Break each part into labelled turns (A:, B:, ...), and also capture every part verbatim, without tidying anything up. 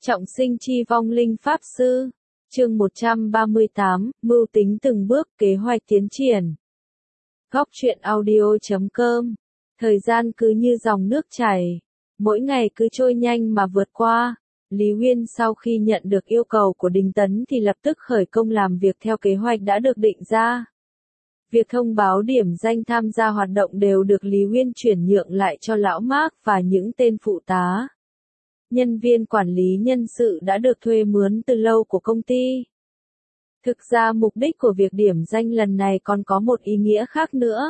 A: Trọng sinh chi vong linh pháp sư. Chương một trăm ba mươi tám, mưu tính từng bước, kế hoạch tiến triển. Góc truyện audio chấm com. Thời gian cứ như dòng nước chảy, mỗi ngày cứ trôi nhanh mà vượt qua. Lý Uyên sau khi nhận được yêu cầu của Đinh Tấn thì lập tức khởi công làm việc theo kế hoạch đã được định ra. Việc thông báo điểm danh tham gia hoạt động đều được Lý Uyên chuyển nhượng lại cho lão Mark và những tên phụ tá. Nhân viên quản lý nhân sự đã được thuê mướn từ lâu của công ty. Thực ra mục đích của việc điểm danh lần này còn có một ý nghĩa khác nữa.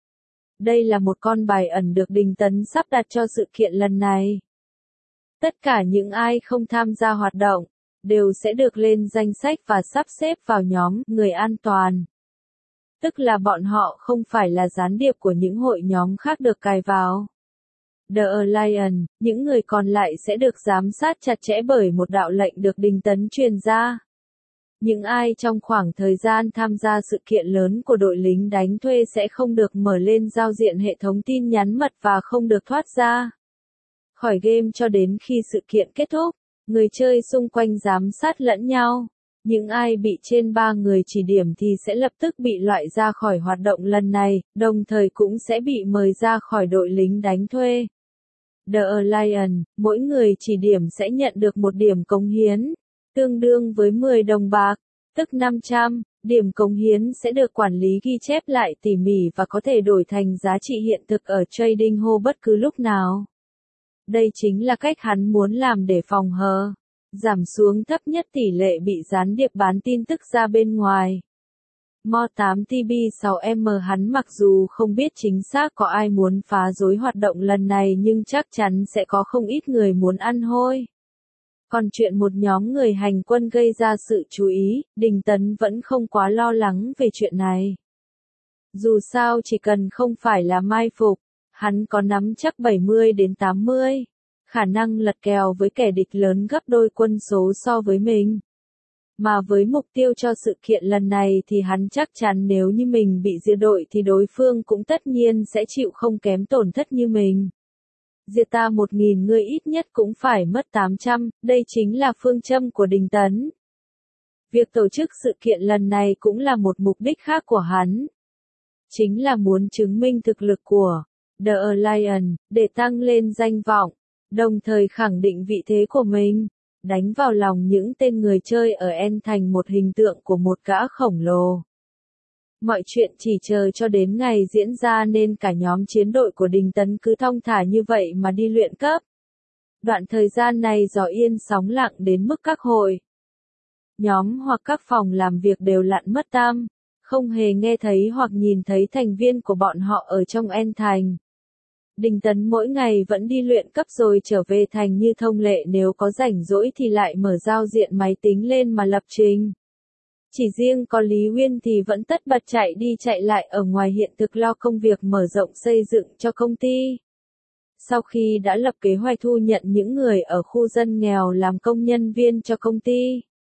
A: Đây là một con bài ẩn được Đinh Tấn sắp đặt cho sự kiện lần này. Tất cả những ai không tham gia hoạt động, đều sẽ được lên danh sách và sắp xếp vào nhóm người an toàn. Tức là bọn họ không phải là gián điệp của những hội nhóm khác được cài vào. The Alliance, những người còn lại sẽ được giám sát chặt chẽ bởi một đạo lệnh được Đinh Tấn truyền ra. Những ai trong khoảng thời gian tham gia sự kiện lớn của đội lính đánh thuê sẽ không được mở lên giao diện hệ thống tin nhắn mật và không được thoát ra khỏi game cho đến khi sự kiện kết thúc. Người chơi xung quanh giám sát lẫn nhau. Những ai bị trên ba người chỉ điểm thì sẽ lập tức bị loại ra khỏi hoạt động lần này, đồng thời cũng sẽ bị mời ra khỏi đội lính đánh thuê. The Alliance, mỗi người chỉ điểm sẽ nhận được một điểm cống hiến, tương đương với mười đồng bạc, tức năm trăm. Điểm cống hiến sẽ được quản lý ghi chép lại tỉ mỉ và có thể đổi thành giá trị hiện thực ở Trading Hall bất cứ lúc nào. Đây chính là cách hắn muốn làm để phòng hờ, giảm xuống thấp nhất tỷ lệ bị gián điệp bán tin tức ra bên ngoài. Mo tám T B sáu M hắn mặc dù không biết chính xác có ai muốn phá rối hoạt động lần này nhưng chắc chắn sẽ có không ít người muốn ăn hôi. Còn chuyện một nhóm người hành quân gây ra sự chú ý, Đinh Tấn vẫn không quá lo lắng về chuyện này. Dù sao chỉ cần không phải là mai phục, hắn có nắm chắc bảy mươi đến tám mươi. Khả năng lật kèo với kẻ địch lớn gấp đôi quân số so với mình. Mà với mục tiêu cho sự kiện lần này thì hắn chắc chắn nếu như mình bị diệt đội thì đối phương cũng tất nhiên sẽ chịu không kém tổn thất như mình. Diệt ta một nghìn người ít nhất cũng phải mất tám trăm, đây chính là phương châm của Đinh Tấn. Việc tổ chức sự kiện lần này cũng là một mục đích khác của hắn. Chính là muốn chứng minh thực lực của The Alliance, để tăng lên danh vọng, đồng thời khẳng định vị thế của mình, đánh vào lòng những tên người chơi ở En thành một hình tượng của một gã khổng lồ. Mọi chuyện chỉ chờ cho đến ngày diễn ra nên cả nhóm chiến đội của Đinh Tấn cứ thong thả như vậy mà đi luyện cấp. Đoạn thời gian này gió yên sóng lặng đến mức các hội nhóm hoặc các phòng làm việc đều lặn mất tăm, không hề nghe thấy hoặc nhìn thấy thành viên của bọn họ ở trong En thành. Đinh Tấn mỗi ngày vẫn đi luyện cấp rồi trở về thành như thông lệ, nếu có rảnh rỗi thì lại mở giao diện máy tính lên mà lập trình. Chỉ riêng có Lý Uyên thì vẫn tất bật chạy đi chạy lại ở ngoài hiện thực lo công việc mở rộng xây dựng cho công ty. Sau khi đã lập kế hoạch thu nhận những người ở khu dân nghèo làm công nhân viên cho công ty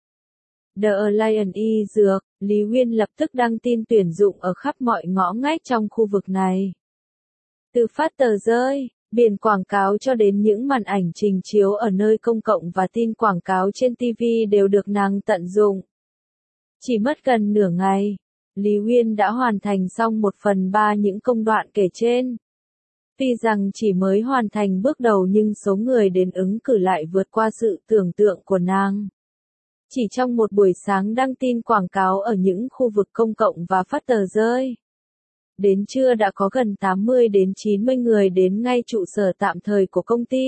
A: The Alliance Y Dược, Lý Uyên lập tức đăng tin tuyển dụng ở khắp mọi ngõ ngách trong khu vực này. Từ phát tờ rơi, biển quảng cáo cho đến những màn ảnh trình chiếu ở nơi công cộng và tin quảng cáo trên ti vi đều được nàng tận dụng. Chỉ mất gần nửa ngày, Lý Uyên đã hoàn thành xong một phần ba những công đoạn kể trên. Tuy rằng chỉ mới hoàn thành bước đầu nhưng số người đến ứng cử lại vượt qua sự tưởng tượng của nàng. Chỉ trong một buổi sáng đăng tin quảng cáo ở những khu vực công cộng và phát tờ rơi, đến trưa đã có gần tám mươi đến chín mươi người đến ngay trụ sở tạm thời của công ty.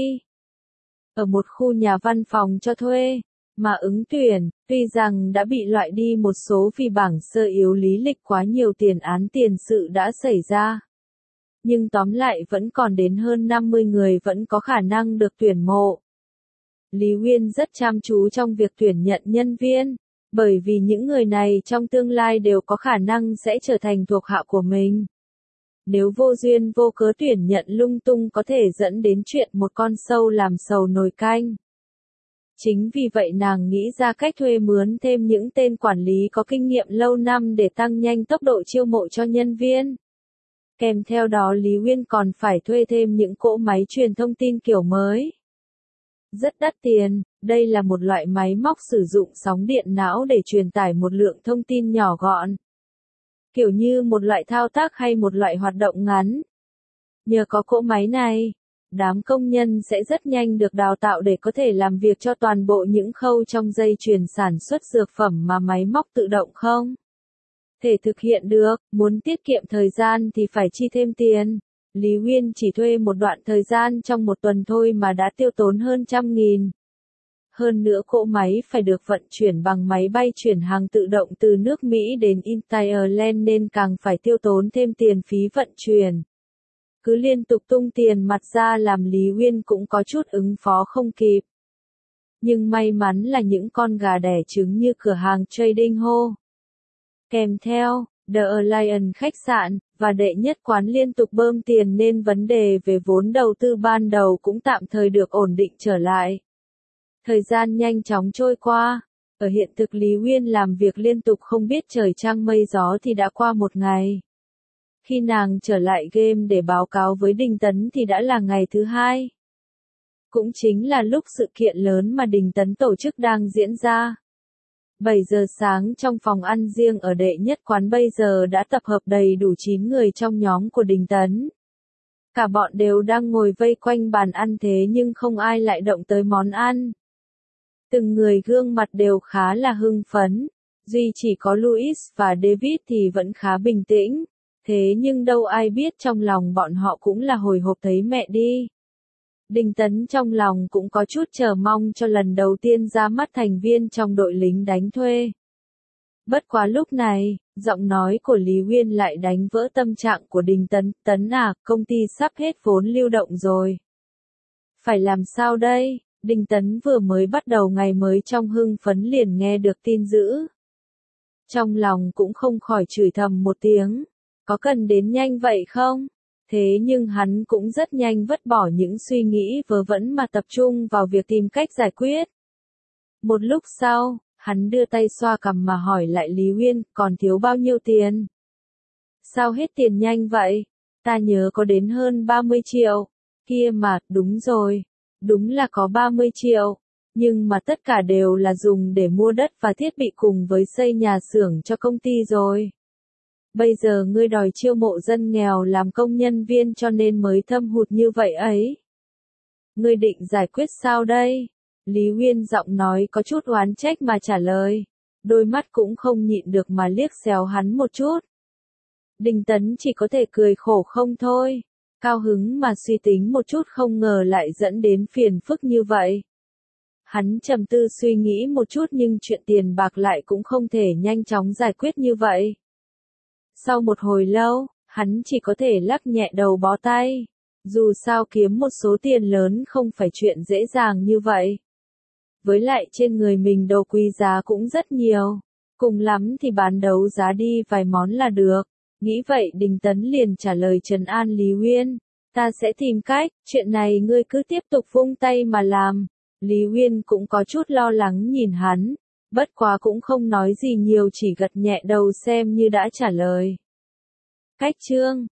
A: Ở một khu nhà văn phòng cho thuê, mà ứng tuyển, tuy rằng đã bị loại đi một số vì bảng sơ yếu lý lịch quá nhiều tiền án tiền sự đã xảy ra. Nhưng tóm lại vẫn còn đến hơn năm mươi người vẫn có khả năng được tuyển mộ. Lý Uyên rất chăm chú trong việc tuyển nhận nhân viên, bởi vì những người này trong tương lai đều có khả năng sẽ trở thành thuộc hạ của mình. Nếu vô duyên vô cớ tuyển nhận lung tung có thể dẫn đến chuyện một con sâu làm sầu nồi canh. Chính vì vậy nàng nghĩ ra cách thuê mướn thêm những tên quản lý có kinh nghiệm lâu năm để tăng nhanh tốc độ chiêu mộ cho nhân viên. Kèm theo đó Lý Uyên còn phải thuê thêm những cỗ máy truyền thông tin kiểu mới. Rất đắt tiền, Đây là một loại máy móc sử dụng sóng điện não để truyền tải một lượng thông tin nhỏ gọn. Kiểu như một loại thao tác hay một loại hoạt động ngắn. Nhờ có cỗ máy này, đám công nhân sẽ rất nhanh được đào tạo để có thể làm việc cho toàn bộ những khâu trong dây chuyền sản xuất dược phẩm mà máy móc tự động không thể thực hiện được. Muốn tiết kiệm thời gian thì phải chi thêm tiền. Lý Uyên chỉ thuê một đoạn thời gian trong một tuần thôi mà đã tiêu tốn hơn trăm nghìn. Hơn nữa cỗ máy phải được vận chuyển bằng máy bay chuyển hàng tự động từ nước Mỹ đến Ireland nên càng phải tiêu tốn thêm tiền phí vận chuyển. Cứ liên tục tung tiền mặt ra làm Lý Uyên cũng có chút ứng phó không kịp. Nhưng may mắn là những con gà đẻ trứng như cửa hàng Trading Hall, kèm theo The Alliance khách sạn, và đệ nhất quán liên tục bơm tiền nên vấn đề về vốn đầu tư ban đầu cũng tạm thời được ổn định trở lại. Thời gian nhanh chóng trôi qua. Ở hiện thực Lý Uyên làm việc liên tục không biết trời trăng mây gió thì đã qua một ngày. Khi nàng trở lại game để báo cáo với Đình Tấn thì đã là ngày thứ hai. Cũng chính là lúc sự kiện lớn mà Đình Tấn tổ chức đang diễn ra. bảy giờ sáng trong phòng ăn riêng ở đệ nhất quán bây giờ đã tập hợp đầy đủ chín người trong nhóm của Đình Tấn. Cả bọn đều đang ngồi vây quanh bàn ăn thế nhưng không ai lại động tới món ăn. Từng người gương mặt đều khá là hưng phấn. Duy chỉ có Louis và David thì vẫn khá bình tĩnh. Thế nhưng đâu ai biết trong lòng bọn họ cũng là hồi hộp thấy mẹ đi. Đình Tấn trong lòng cũng có chút chờ mong cho lần đầu tiên ra mắt thành viên trong đội lính đánh thuê. Bất quá lúc này, giọng nói của Lý Uyên lại đánh vỡ tâm trạng của Đình Tấn. Tấn à, công ty sắp hết vốn lưu động rồi. Phải làm sao đây? Đình Tấn vừa mới bắt đầu ngày mới trong hưng phấn liền nghe được tin dữ. Trong lòng cũng không khỏi chửi thầm một tiếng. Có cần đến nhanh vậy không? Thế nhưng hắn cũng rất nhanh vứt bỏ những suy nghĩ vớ vẩn mà tập trung vào việc tìm cách giải quyết. Một lúc sau, hắn đưa tay xoa cằm mà hỏi lại Lý Uyên, còn thiếu bao nhiêu tiền? Sao hết tiền nhanh vậy? Ta nhớ có đến hơn ba mươi triệu. Kia mà, đúng rồi. Đúng là có ba mươi triệu. Nhưng mà tất cả đều là dùng để mua đất và thiết bị cùng với xây nhà xưởng cho công ty rồi. Bây giờ ngươi đòi chiêu mộ dân nghèo làm công nhân viên cho nên mới thâm hụt như vậy ấy. Ngươi định giải quyết sao đây? Lý Uyên giọng nói có chút oán trách mà trả lời. Đôi mắt cũng không nhịn được mà liếc xéo hắn một chút. Đình Tấn chỉ có thể cười khổ không thôi. Cao hứng mà suy tính một chút không ngờ lại dẫn đến phiền phức như vậy. Hắn trầm tư suy nghĩ một chút nhưng chuyện tiền bạc lại cũng không thể nhanh chóng giải quyết như vậy. Sau một hồi lâu, hắn chỉ có thể lắc nhẹ đầu bó tay. Dù sao kiếm một số tiền lớn không phải chuyện dễ dàng như vậy. Với lại trên người mình đồ quý giá cũng rất nhiều. Cùng lắm thì bán đấu giá đi vài món là được. Nghĩ vậy Đình Tấn liền trả lời trấn an Lý Uyên. Ta sẽ tìm cách, chuyện này ngươi cứ tiếp tục vung tay mà làm. Lý Uyên cũng có chút lo lắng nhìn hắn. Bất quá cũng không nói gì nhiều chỉ gật nhẹ đầu xem như đã trả lời. Cách chương